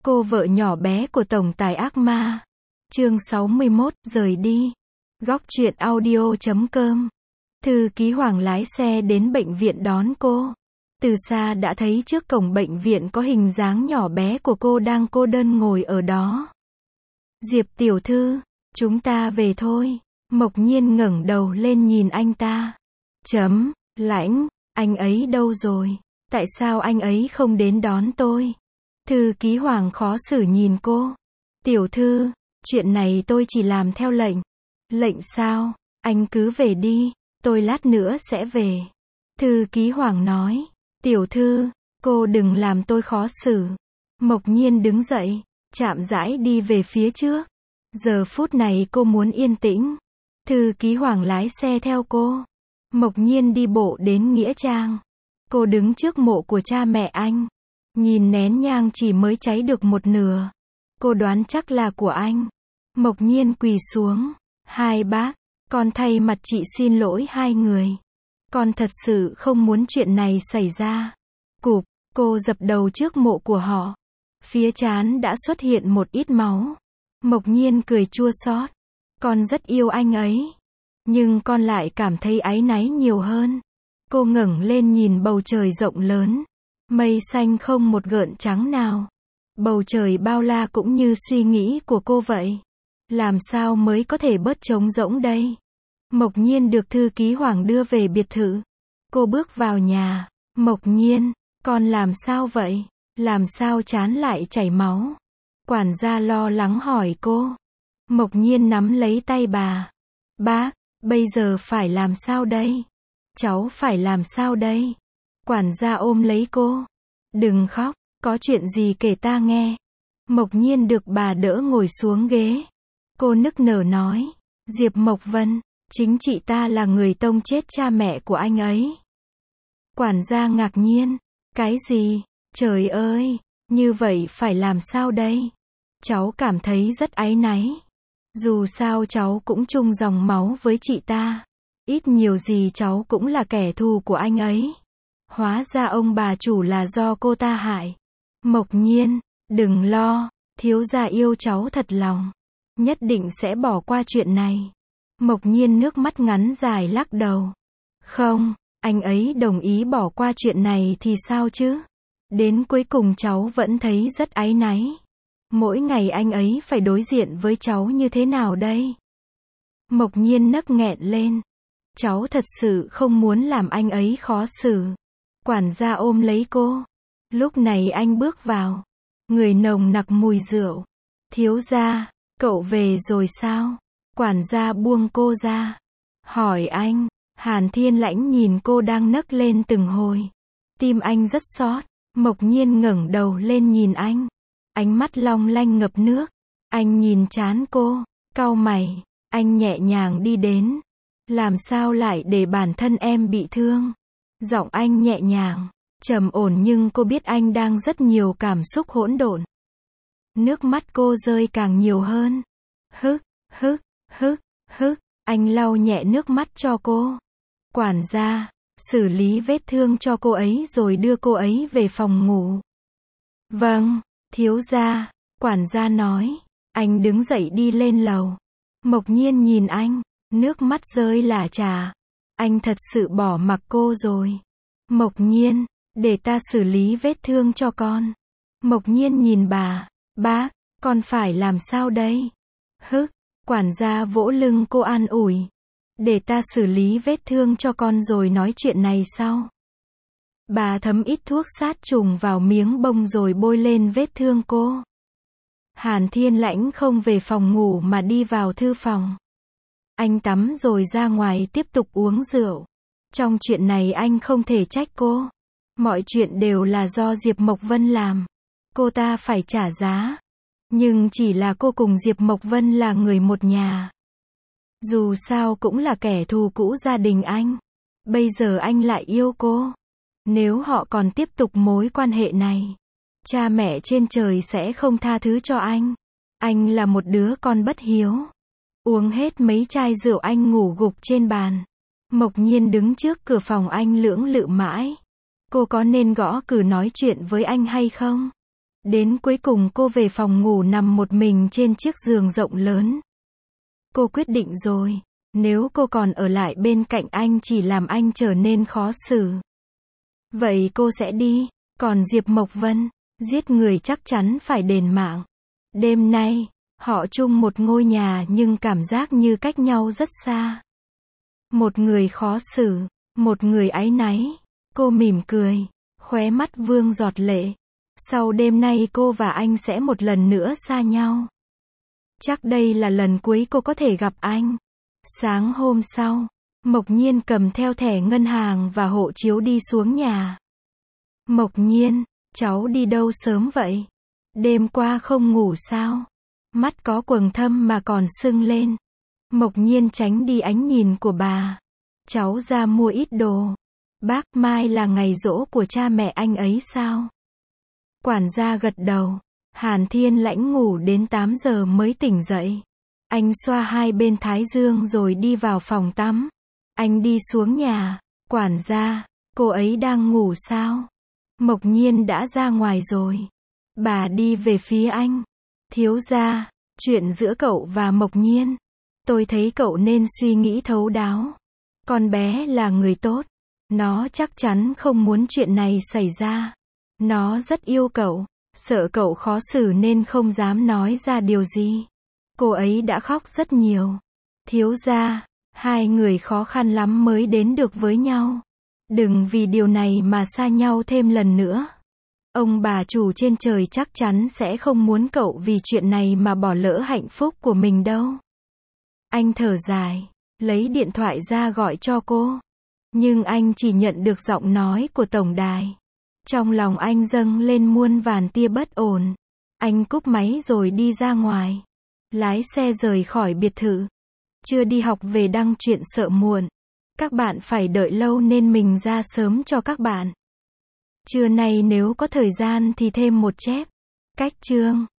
Cô vợ nhỏ bé của tổng tài ác ma. Chương 61, rời đi. Góc truyện audio.com. Thư ký Hoàng lái xe đến bệnh viện đón cô. Từ xa đã thấy trước cổng bệnh viện có hình dáng nhỏ bé của cô đang cô đơn ngồi ở đó. Diệp tiểu thư, chúng ta về thôi. Mộc Nhiên ngẩng đầu lên nhìn anh ta. Lãnh, anh ấy đâu rồi? Tại sao anh ấy không đến đón tôi? Thư ký Hoàng khó xử nhìn cô. Tiểu thư, chuyện này tôi chỉ làm theo lệnh. Lệnh sao? Anh cứ về đi, tôi lát nữa sẽ về. Thư ký Hoàng nói. Tiểu thư, cô đừng làm tôi khó xử. Mộc Nhiên đứng dậy, chậm rãi đi về phía trước. Giờ phút này cô muốn yên tĩnh. Thư ký Hoàng lái xe theo cô. Mộc Nhiên đi bộ đến Nghĩa Trang. Cô đứng trước mộ của cha mẹ anh. Nhìn nén nhang chỉ mới cháy được một nửa. Cô đoán chắc là của anh. Mộc Nhiên quỳ xuống. Hai bác, con thay mặt chị xin lỗi hai người. Con thật sự không muốn chuyện này xảy ra. Cụp, cô dập đầu trước mộ của họ. Phía trán đã xuất hiện một ít máu. Mộc Nhiên cười chua xót. Con rất yêu anh ấy. Nhưng con lại cảm thấy áy náy nhiều hơn. Cô ngẩng lên nhìn bầu trời rộng lớn. Mây xanh không một gợn trắng nào. Bầu trời bao la cũng như suy nghĩ của cô vậy. Làm sao mới có thể bớt trống rỗng đây? Mộc Nhiên được thư ký Hoàng đưa về biệt thự. Cô bước vào nhà. Mộc Nhiên, con làm sao vậy? Làm sao trán lại chảy máu? Quản gia lo lắng hỏi cô. Mộc Nhiên nắm lấy tay bà. Bác, bây giờ phải làm sao đây? Cháu phải làm sao đây? Quản gia ôm lấy cô. Đừng khóc, có chuyện gì kể ta nghe. Mộc Nhiên được bà đỡ ngồi xuống ghế. Cô nức nở nói. Diệp Mộc Vân, chính chị ta là người tông chết cha mẹ của anh ấy. Quản gia ngạc nhiên. Cái gì? Trời ơi, như vậy phải làm sao đây? Cháu cảm thấy rất áy náy. Dù sao cháu cũng chung dòng máu với chị ta. Ít nhiều gì cháu cũng là kẻ thù của anh ấy. Hóa ra ông bà chủ là do cô ta hại. Mộc Nhiên, đừng lo, thiếu gia yêu cháu thật lòng. Nhất định sẽ bỏ qua chuyện này. Mộc Nhiên nước mắt ngắn dài lắc đầu. Không, anh ấy đồng ý bỏ qua chuyện này thì sao chứ? Đến cuối cùng cháu vẫn thấy rất áy náy. Mỗi ngày anh ấy phải đối diện với cháu như thế nào đây? Mộc Nhiên nấc nghẹn lên. Cháu thật sự không muốn làm anh ấy khó xử. Quản gia ôm lấy cô. Lúc này anh bước vào. Người nồng nặc mùi rượu. Thiếu gia, cậu về rồi sao? Quản gia buông cô ra. Hỏi anh. Hàn Thiên Lãnh nhìn cô đang nấc lên từng hồi. Tim anh rất xót. Mộc Nhiên ngẩng đầu lên nhìn anh. Ánh mắt long lanh ngập nước. Anh nhìn trán cô. Cau mày. Anh nhẹ nhàng đi đến. Làm sao lại để bản thân em bị thương? Giọng anh nhẹ nhàng, trầm ổn nhưng cô biết anh đang rất nhiều cảm xúc hỗn độn. Nước mắt cô rơi càng nhiều hơn. Hức, hức, hức, hức, anh lau nhẹ nước mắt cho cô. Quản gia, xử lý vết thương cho cô ấy rồi đưa cô ấy về phòng ngủ. Vâng, thiếu gia, quản gia nói. Anh đứng dậy đi lên lầu. Mộc Nhiên nhìn anh, nước mắt rơi lả chả. Anh thật sự bỏ mặc cô rồi. Mộc Nhiên, để ta xử lý vết thương cho con. Mộc Nhiên nhìn bà. Bác, con phải làm sao đây? Hức, quản gia vỗ lưng cô an ủi. Để ta xử lý vết thương cho con rồi nói chuyện này sau. Bà thấm ít thuốc sát trùng vào miếng bông rồi bôi lên vết thương cô. Hàn Thiên Lãnh không về phòng ngủ mà đi vào thư phòng. Anh tắm rồi ra ngoài tiếp tục uống rượu. Trong chuyện này anh không thể trách cô. Mọi chuyện đều là do Diệp Mộc Vân làm. Cô ta phải trả giá. Nhưng chỉ là cô cùng Diệp Mộc Vân là người một nhà. Dù sao cũng là kẻ thù cũ gia đình anh. Bây giờ anh lại yêu cô. Nếu họ còn tiếp tục mối quan hệ này, cha mẹ trên trời sẽ không tha thứ cho anh. Anh là một đứa con bất hiếu. Uống hết mấy chai rượu anh ngủ gục trên bàn. Mộc Nhiên đứng trước cửa phòng anh lưỡng lự mãi. Cô có nên gõ cửa nói chuyện với anh hay không? Đến cuối cùng cô về phòng ngủ nằm một mình trên chiếc giường rộng lớn. Cô quyết định rồi, nếu cô còn ở lại bên cạnh anh chỉ làm anh trở nên khó xử. Vậy cô sẽ đi, còn Diệp Mộc Vân, giết người chắc chắn phải đền mạng. Đêm nay, họ chung một ngôi nhà nhưng cảm giác như cách nhau rất xa. Một người khó xử, một người áy náy. Cô mỉm cười, khóe mắt vương giọt lệ. Sau đêm nay cô và anh sẽ một lần nữa xa nhau. Chắc đây là lần cuối cô có thể gặp anh. Sáng hôm sau, Mộc Nhiên cầm theo thẻ ngân hàng và hộ chiếu đi xuống nhà. Mộc Nhiên, cháu đi đâu sớm vậy? Đêm qua không ngủ sao? Mắt có quầng thâm mà còn sưng lên. Mộc Nhiên tránh đi ánh nhìn của bà. Cháu ra mua ít đồ. Bác, mai là ngày giỗ của cha mẹ anh ấy sao? Quản gia gật đầu. Hàn Thiên Lãnh ngủ đến 8 giờ mới tỉnh dậy. Anh xoa hai bên thái dương rồi đi vào phòng tắm. Anh đi xuống nhà. Quản gia, cô ấy đang ngủ sao? Mộc Nhiên đã ra ngoài rồi. Bà đi về phía anh. Thiếu gia, chuyện giữa cậu và Mộc Nhiên. Tôi thấy cậu nên suy nghĩ thấu đáo. Con bé là người tốt. Nó chắc chắn không muốn chuyện này xảy ra. Nó rất yêu cậu. Sợ cậu khó xử nên không dám nói ra điều gì. Cô ấy đã khóc rất nhiều. Thiếu gia, hai người khó khăn lắm mới đến được với nhau. Đừng vì điều này mà xa nhau thêm lần nữa. Ông bà chủ trên trời chắc chắn sẽ không muốn cậu vì chuyện này mà bỏ lỡ hạnh phúc của mình đâu. Anh thở dài, lấy điện thoại ra gọi cho cô. Nhưng anh chỉ nhận được giọng nói của tổng đài. Trong lòng anh dâng lên muôn vàn tia bất ổn. Anh cúp máy rồi đi ra ngoài. Lái xe rời khỏi biệt thự. Chưa đi học về đăng chuyện sợ muộn. Các bạn phải đợi lâu nên mình ra sớm cho các bạn. Trưa nay nếu có thời gian thì thêm một chép. Cách chương